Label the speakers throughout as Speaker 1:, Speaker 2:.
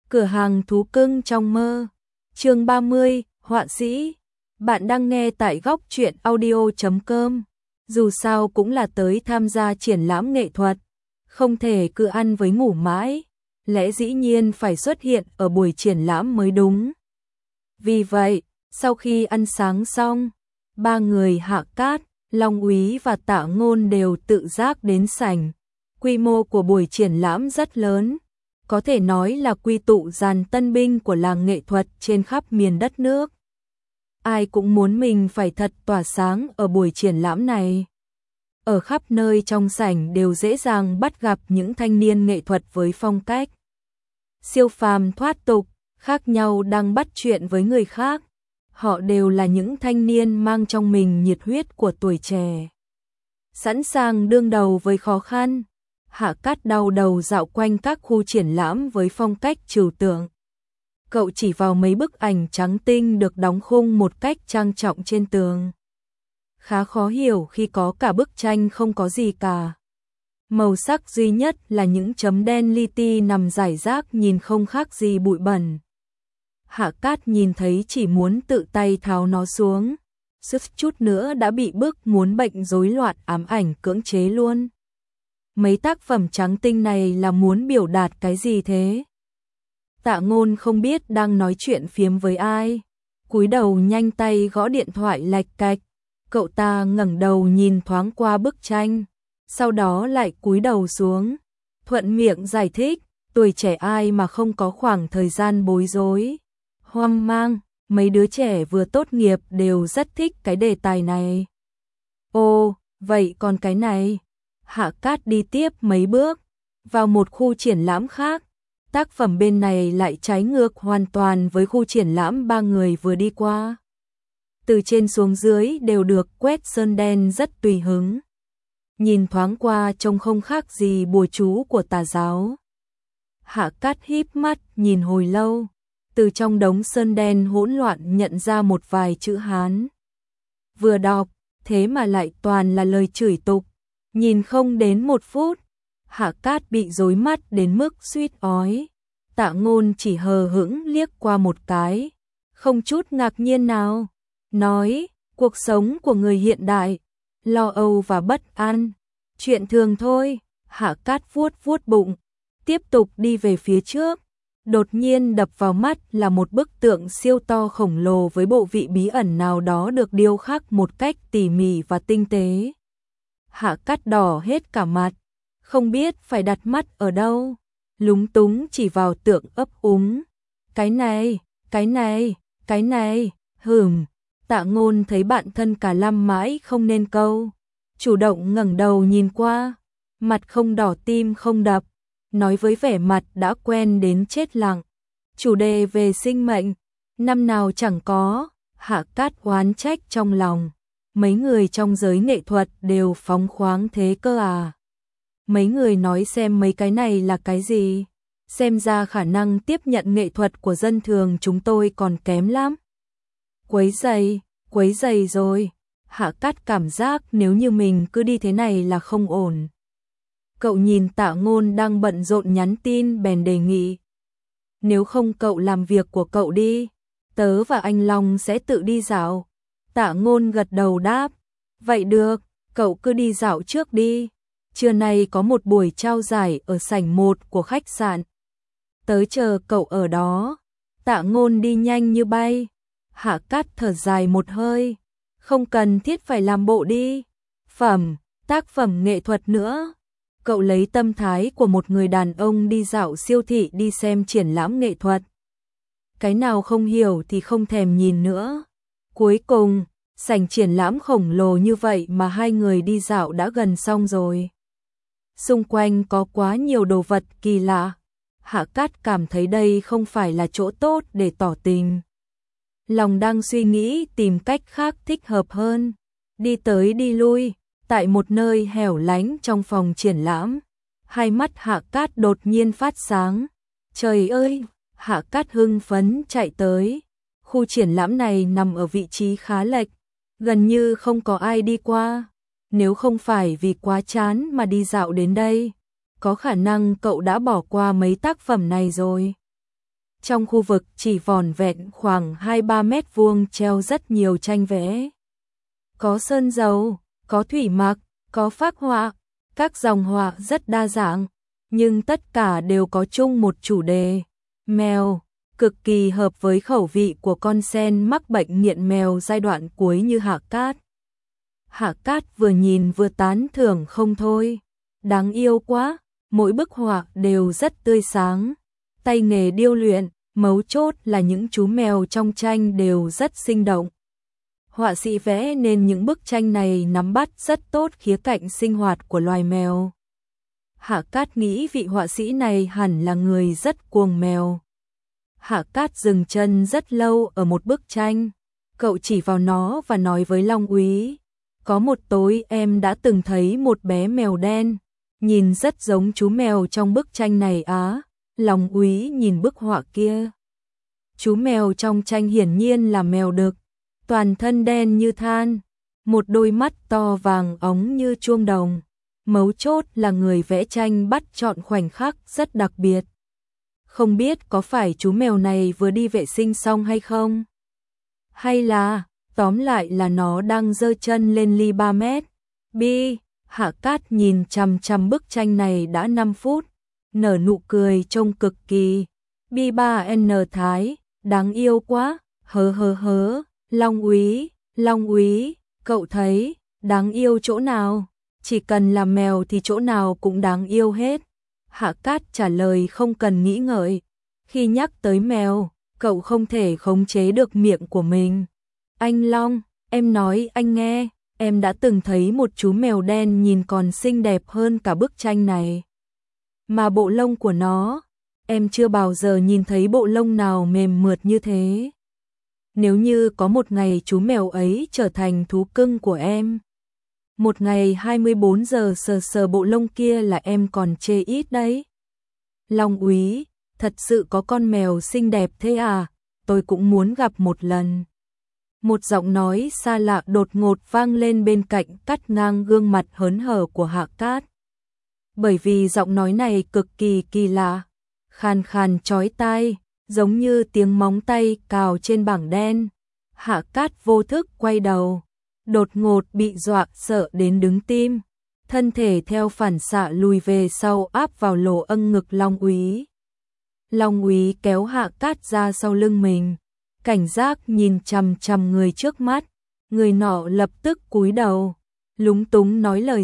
Speaker 1: Cửa hàng thú cưng trong mơ. Chương 30, họa sĩ. Bạn đang nghe tại góc truyện audio.com. Dù sao cũng là tới tham gia triển lãm nghệ thuật, không thể cứ ăn với ngủ mãi, lẽ dĩ nhiên phải xuất hiện ở buổi triển lãm mới đúng. Vì vậy, sau khi ăn sáng xong, ba người Hạ Cát, Long Úy và Tạ Ngôn đều tự giác đến sảnh. Quy mô của buổi triển lãm rất lớn, có thể nói là quy tụ dàn tân binh của làng nghệ thuật trên khắp miền đất nước. Ai cũng muốn mình phải thật tỏa sáng ở buổi triển lãm này. Ở khắp nơi trong sảnh đều dễ dàng bắt gặp những thanh niên nghệ thuật với phong cách siêu phàm thoát tục, khác nhau đang bắt chuyện với người khác. Họ đều là những thanh niên mang trong mình nhiệt huyết của tuổi trẻ, sẵn sàng đương đầu với khó khăn. Hạ Cát đau đầu dạo quanh các khu triển lãm với phong cách trừu tượng. Cậu chỉ vào mấy bức ảnh trắng tinh được đóng khung một cách trang trọng trên tường. Khá khó hiểu khi có cả bức tranh không có gì cả. Màu sắc duy nhất là những chấm đen li ti nằm rải rác nhìn không khác gì bụi bẩn. Hạ Cát nhìn thấy chỉ muốn tự tay tháo nó xuống, suýt chút nữa đã bị bức muốn bệnh rối loạn ám ảnh cưỡng chế luôn. Mấy tác phẩm trắng tinh này là muốn biểu đạt cái gì thế? Tạ Ngôn không biết đang nói chuyện phiếm với ai, cúi đầu nhanh tay gõ điện thoại lạch cạch. Cậu ta ngẩng đầu nhìn thoáng qua bức tranh, sau đó lại cúi đầu xuống, thuận miệng giải thích, tuổi trẻ ai mà không có khoảng thời gian bối rối, hoang mang, mấy đứa trẻ vừa tốt nghiệp đều rất thích cái đề tài này. Ồ, vậy còn cái này? Hạ Cát đi tiếp mấy bước, vào một khu triển lãm khác. Tác phẩm bên này lại trái ngược hoàn toàn với khu triển lãm ba người vừa đi qua. Từ trên xuống dưới đều được quét sơn đen rất tùy hứng. Nhìn thoáng qua trông không khác gì bùa chú của tà giáo. Hạ Cát híp mắt nhìn hồi lâu, từ trong đống sơn đen hỗn loạn nhận ra một vài chữ Hán. Vừa đọc, thế mà lại toàn là lời chửi tục. Nhìn không đến một phút, Hạ Cát bị rối mắt đến mức suýt ói. Tạ Ngôn chỉ hờ hững liếc qua một cái, không chút ngạc nhiên nào, nói, cuộc sống của người hiện đại, lo âu và bất an, chuyện thường thôi. Hạ Cát vuốt vuốt bụng, tiếp tục đi về phía trước. Đột nhiên đập vào mắt là một bức tượng siêu to khổng lồ với bộ vị bí ẩn nào đó được điêu khắc một cách tỉ mỉ và tinh tế. Hạ Cát đỏ hết cả mặt, không biết phải đặt mắt ở đâu, lúng túng chỉ vào tượng ấp úng. Cái này, cái này, cái này, Tạ Ngôn thấy bạn thân cả lăm mãi không nên câu, chủ động ngẩng đầu nhìn qua, mặt không đỏ tim không đập, nói với vẻ mặt đã quen đến chết lặng. Chủ đề về sinh mệnh, năm nào chẳng có. Hạ Cát oán trách trong lòng. Mấy người trong giới nghệ thuật đều phóng khoáng thế cơ à? Mấy người nói xem mấy cái này là cái gì? Xem ra khả năng tiếp nhận nghệ thuật của dân thường chúng tôi còn kém lắm. Quấy rầy rồi. Hạ Cát cảm giác nếu như mình cứ đi thế này là không ổn. Cậu nhìn Tạ Ngôn đang bận rộn nhắn tin bèn đề nghị. Nếu không cậu làm việc của cậu đi, tớ và anh Long sẽ tự đi dạo. Tạ Ngôn gật đầu đáp, vậy được, cậu cứ đi dạo trước đi. Trưa nay có một buổi trao giải ở sảnh 1 của khách sạn. Tớ chờ cậu ở đó. Tạ Ngôn đi nhanh như bay. Hạ Cát thở dài một hơi, không cần thiết phải làm bộ đi. Tác phẩm nghệ thuật nữa. Cậu lấy tâm thái của một người đàn ông đi dạo siêu thị đi xem triển lãm nghệ thuật. Cái nào không hiểu thì không thèm nhìn nữa. Cuối cùng, sảnh triển lãm khổng lồ như vậy mà hai người đi dạo đã gần xong rồi. Xung quanh có quá nhiều đồ vật kỳ lạ. Hạ Cát cảm thấy đây không phải là chỗ tốt để tỏ tình. Lòng đang suy nghĩ tìm cách khác thích hợp hơn. Đi tới đi lui, tại một nơi hẻo lánh trong phòng triển lãm. Hai mắt Hạ Cát đột nhiên phát sáng. Trời ơi! Hạ Cát hưng phấn chạy tới. Khu triển lãm này nằm ở vị trí khá lệch, gần như không có ai đi qua. Nếu không phải vì quá chán mà đi dạo đến đây, có khả năng cậu đã bỏ qua mấy tác phẩm này rồi. Trong khu vực chỉ vỏn vẹn khoảng 2-3 mét vuông treo rất nhiều tranh vẽ. Có sơn dầu, có thủy mặc, có phác họa, các dòng họa rất đa dạng, nhưng tất cả đều có chung một chủ đề, mèo, cực kỳ hợp với khẩu vị của con sen mắc bệnh nghiện mèo giai đoạn cuối như Hạ Cát. Hạ Cát vừa nhìn vừa tán thưởng không thôi, đáng yêu quá, mỗi bức họa đều rất tươi sáng, tay nghề điêu luyện, mấu chốt là những chú mèo trong tranh đều rất sinh động. Họa sĩ vẽ nên những bức tranh này nắm bắt rất tốt khía cạnh sinh hoạt của loài mèo. Hạ Cát nghĩ vị họa sĩ này hẳn là người rất cuồng mèo. Hạ Cát dừng chân rất lâu ở một bức tranh, cậu chỉ vào nó và nói với Long Úy, có một tối em đã từng thấy một bé mèo đen, nhìn rất giống chú mèo trong bức tranh này á. Long Úy nhìn bức họa kia. Chú mèo trong tranh hiển nhiên là mèo đực, toàn thân đen như than, một đôi mắt to vàng óng như chuông đồng. Mấu chốt là người vẽ tranh bắt chọn khoảnh khắc rất đặc biệt. Không biết có phải chú mèo này vừa đi vệ sinh xong hay không? Hay là, tóm lại là nó đang giơ chân lên ly 3 mét. Hạ Cát nhìn chằm chằm bức tranh này đã 5 phút, nở nụ cười trông cực kỳ. Bi3N Thái, đáng yêu quá, hớ. Long Úy, cậu thấy, đáng yêu chỗ nào? Chỉ cần là mèo thì chỗ nào cũng đáng yêu hết. Hạ Cát trả lời không cần nghĩ ngợi. Khi nhắc tới mèo, cậu không thể khống chế được miệng của mình. Anh Long, em nói anh nghe, em đã từng thấy một chú mèo đen nhìn còn xinh đẹp hơn cả bức tranh này. Mà bộ lông của nó, em chưa bao giờ nhìn thấy bộ lông nào mềm mượt như thế. Nếu như có một ngày chú mèo ấy trở thành thú cưng của em, một ngày 24 giờ sờ bộ lông kia là em còn chê ít đấy. Long Úy, thật sự có con mèo xinh đẹp thế à, tôi cũng muốn gặp một lần. Một giọng nói xa lạ đột ngột vang lên bên cạnh, cắt ngang gương mặt hớn hở của Hạ Cát. Bởi vì giọng nói này cực kỳ kỳ lạ, khàn khàn chói tai, giống như tiếng móng tay cào trên bảng đen. Hạ Cát vô thức quay đầu, đột ngột bị dọa sợ đến đứng tim, thân thể theo phản xạ lùi về sau áp vào lỗ ngực Long Úy. Long Úy kéo Hạ Cát ra sau lưng mình, cảnh giác nhìn chằm chằm người trước mắt, người nọ lập tức cúi đầu, lúng túng nói lời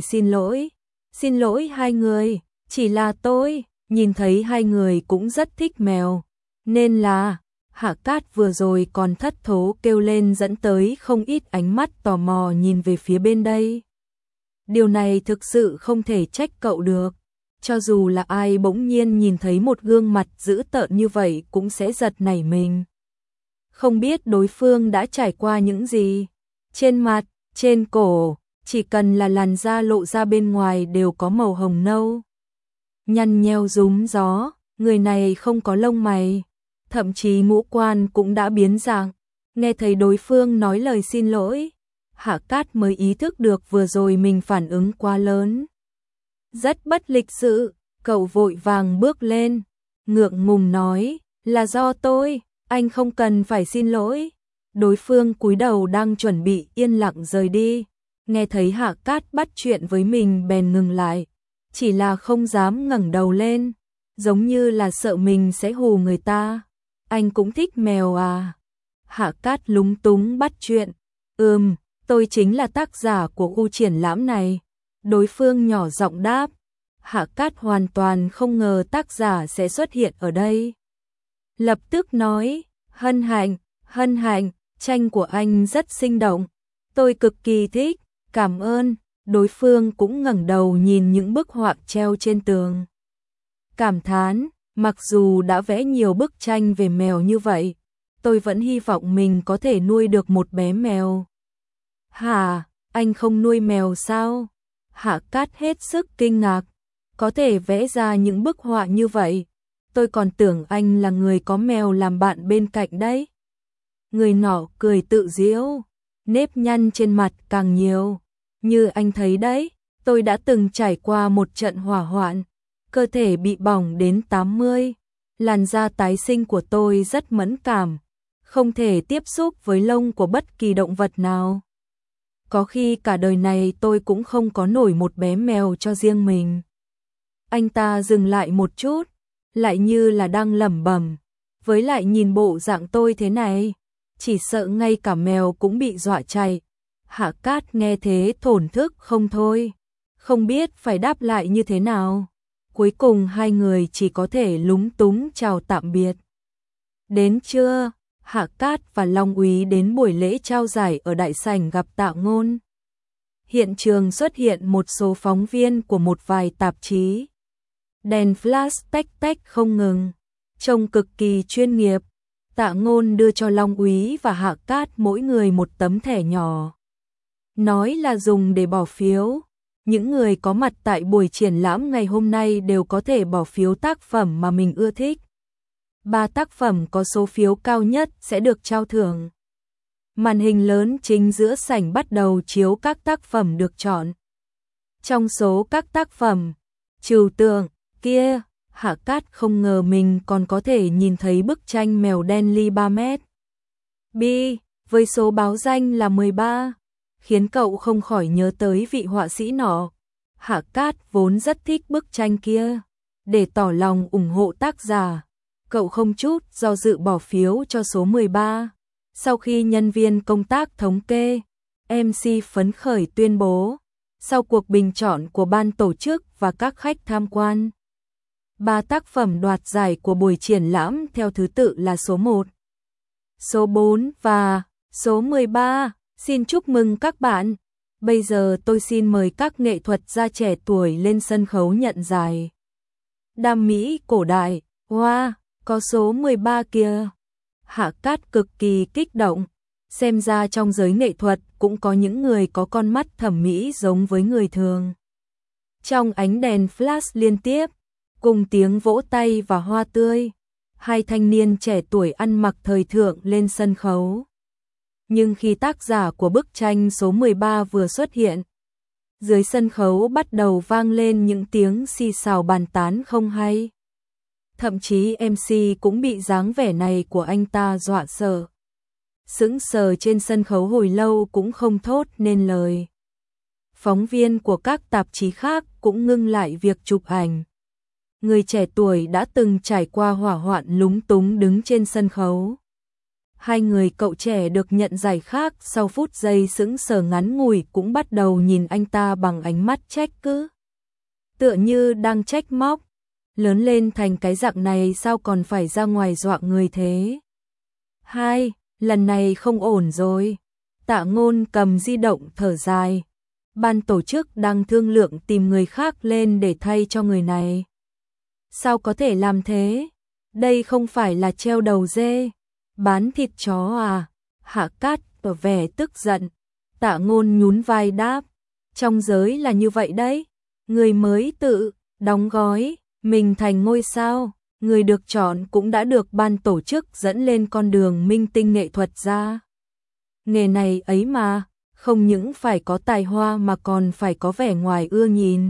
Speaker 1: xin lỗi hai người, chỉ là tôi nhìn thấy hai người cũng rất thích mèo, nên là. Hạ Cát vừa rồi còn thất thố kêu lên dẫn tới không ít ánh mắt tò mò nhìn về phía bên đây. Điều này thực sự không thể trách cậu được, cho dù là ai bỗng nhiên nhìn thấy một gương mặt dữ tợn như vậy cũng sẽ giật nảy mình. Không biết đối phương đã trải qua những gì, trên mặt, trên cổ, chỉ cần là làn da lộ ra bên ngoài đều có màu hồng nâu, nhăn nheo rúm gió, người này không có lông mày. Thậm chí ngũ quan cũng đã biến dạng. Nghe thấy đối phương nói lời xin lỗi, Hạ Cát mới ý thức được vừa rồi mình phản ứng quá lớn. Rất bất lịch sự, cậu vội vàng bước lên, ngượng ngùng nói, là do tôi, anh không cần phải xin lỗi. Đối phương cúi đầu đang chuẩn bị yên lặng rời đi, nghe thấy Hạ Cát bắt chuyện với mình bèn ngừng lại, chỉ là không dám ngẩng đầu lên, giống như là sợ mình sẽ hù người ta. Anh cũng thích mèo à? Hạ Cát lúng túng bắt chuyện. Tôi chính là tác giả của khu triển lãm này. Đối phương nhỏ giọng đáp. Hạ Cát hoàn toàn không ngờ tác giả sẽ xuất hiện ở đây. Lập tức nói, hân hạnh, tranh của anh rất sinh động. Tôi cực kỳ thích, cảm ơn. Đối phương cũng ngẩng đầu nhìn những bức họa treo trên tường. Cảm thán. Mặc dù đã vẽ nhiều bức tranh về mèo như vậy, tôi vẫn hy vọng mình có thể nuôi được một bé mèo. Hả, anh không nuôi mèo sao? Hạ Cát hết sức kinh ngạc, có thể vẽ ra những bức họa như vậy. Tôi còn tưởng anh là người có mèo làm bạn bên cạnh đấy. Người nọ cười tự giễu, nếp nhăn trên mặt càng nhiều. Như anh thấy đấy, tôi đã từng trải qua một trận hỏa hoạn. Cơ thể bị bỏng đến 80, Làn da tái sinh của tôi rất mẫn cảm, không thể tiếp xúc với lông của bất kỳ động vật nào. Có khi cả đời này tôi cũng không có nổi một bé mèo cho riêng mình. Anh ta dừng lại một chút, lại như là đang lẩm bẩm, với lại nhìn bộ dạng tôi thế này, chỉ sợ ngay cả mèo cũng bị dọa chạy. Hạ Cát nghe thế thổn thức không thôi, không biết phải đáp lại như thế nào. Cuối cùng hai người chỉ có thể lúng túng chào tạm biệt. Đến trưa, Hạ Cát và Long Úy đến buổi lễ trao giải ở đại sảnh gặp Tạ Ngôn. Hiện trường xuất hiện một số phóng viên của một vài tạp chí. Đèn flash tách tách không ngừng, trông cực kỳ chuyên nghiệp. Tạ Ngôn đưa cho Long Úy và Hạ Cát mỗi người một tấm thẻ nhỏ. Nói là dùng để bỏ phiếu. Những người có mặt tại buổi triển lãm ngày hôm nay đều có thể bỏ phiếu tác phẩm mà mình ưa thích. 3 tác phẩm có số phiếu cao nhất sẽ được trao thưởng. Màn hình lớn chính giữa sảnh bắt đầu chiếu các tác phẩm được chọn. Trong số các tác phẩm, trừu tượng kia, Hạ Cát không ngờ mình còn có thể nhìn thấy bức tranh mèo đen ly 3 mét. Bi, với số báo danh là 13, khiến cậu không khỏi nhớ tới vị họa sĩ nọ. Hạ Cát vốn rất thích bức tranh kia, để tỏ lòng ủng hộ tác giả, cậu không chút do dự bỏ phiếu cho số 13. Sau khi nhân viên công tác thống kê, MC phấn khởi tuyên bố, sau cuộc bình chọn của ban tổ chức và các khách tham quan, 3 tác phẩm đoạt giải của buổi triển lãm theo thứ tự là số 1, số 4 và số 13. Xin chúc mừng các bạn. Bây giờ tôi xin mời các nghệ thuật gia trẻ tuổi lên sân khấu nhận giải. Đam mỹ cổ đại, wow, có số 13 kìa. Hạ Cát cực kỳ kích động, xem ra trong giới nghệ thuật cũng có những người có con mắt thẩm mỹ giống với người thường. Trong ánh đèn flash liên tiếp, cùng tiếng vỗ tay và hoa tươi, hai thanh niên trẻ tuổi ăn mặc thời thượng lên sân khấu. Nhưng khi tác giả của bức tranh số 13 vừa xuất hiện, dưới sân khấu bắt đầu vang lên những tiếng xì xào bàn tán không hay. Thậm chí MC cũng bị dáng vẻ này của anh ta dọa sợ. Sững sờ trên sân khấu hồi lâu cũng không thốt nên lời. Phóng viên của các tạp chí khác cũng ngưng lại việc chụp ảnh. Người trẻ tuổi đã từng trải qua hỏa hoạn lúng túng đứng trên sân khấu. Hai người cậu trẻ được nhận giải khác sau phút giây sững sờ ngắn ngủi cũng bắt đầu nhìn anh ta bằng ánh mắt trách cứ. Tựa như đang trách móc, lớn lên thành cái dạng này sao còn phải ra ngoài dọa người thế. Hai, lần này không ổn rồi. Tạ Ngôn cầm di động thở dài. Ban tổ chức đang thương lượng tìm người khác lên để thay cho người này. Sao có thể làm thế? Đây không phải là treo đầu dê, bán thịt chó à? Hạ Cát tỏ vẻ tức giận. Tạ Ngôn nhún vai đáp, trong giới là như vậy đấy. Người mới tự đóng gói mình thành ngôi sao, người được chọn cũng đã được ban tổ chức dẫn lên con đường minh tinh nghệ thuật ra. Nghề này ấy mà, không những phải có tài hoa mà còn phải có vẻ ngoài ưa nhìn.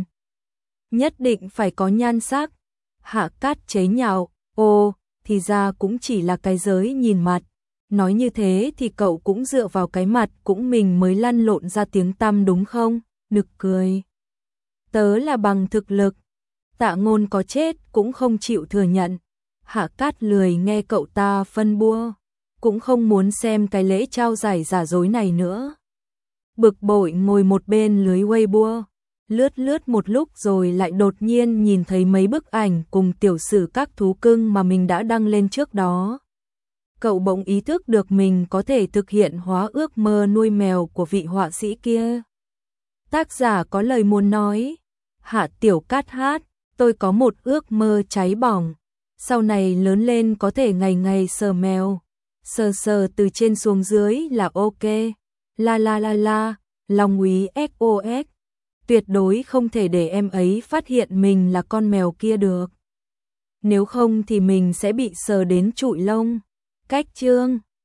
Speaker 1: Nhất định phải có nhan sắc. Hạ Cát chế nhạo, ồ, thì ra cũng chỉ là cái giới nhìn mặt. Nói như thế thì cậu cũng dựa vào cái mặt cũng mình mới lăn lộn ra tiếng tăm đúng không? Nực cười. Tớ là bằng thực lực. Tạ Ngôn có chết cũng không chịu thừa nhận. Hạ Cát lười nghe cậu ta phân bua, cũng không muốn xem cái lễ trao giải giả dối này nữa. Bực bội ngồi một bên lưới Weibo, lướt một lúc rồi lại đột nhiên nhìn thấy mấy bức ảnh cùng tiểu sử các thú cưng mà mình đã đăng lên trước đó. Cậu bỗng ý thức được mình có thể thực hiện hóa ước mơ nuôi mèo của vị họa sĩ kia. Tác giả có lời muốn nói, Hạ Tiểu Cát hát, tôi có một ước mơ cháy bỏng, sau này lớn lên có thể ngày ngày sờ mèo, sờ từ trên xuống dưới là ok, la, Long Úy SOS, tuyệt đối không thể để em ấy phát hiện mình là con mèo kia được. Nếu không thì mình sẽ bị sờ đến trụi lông. Cách chương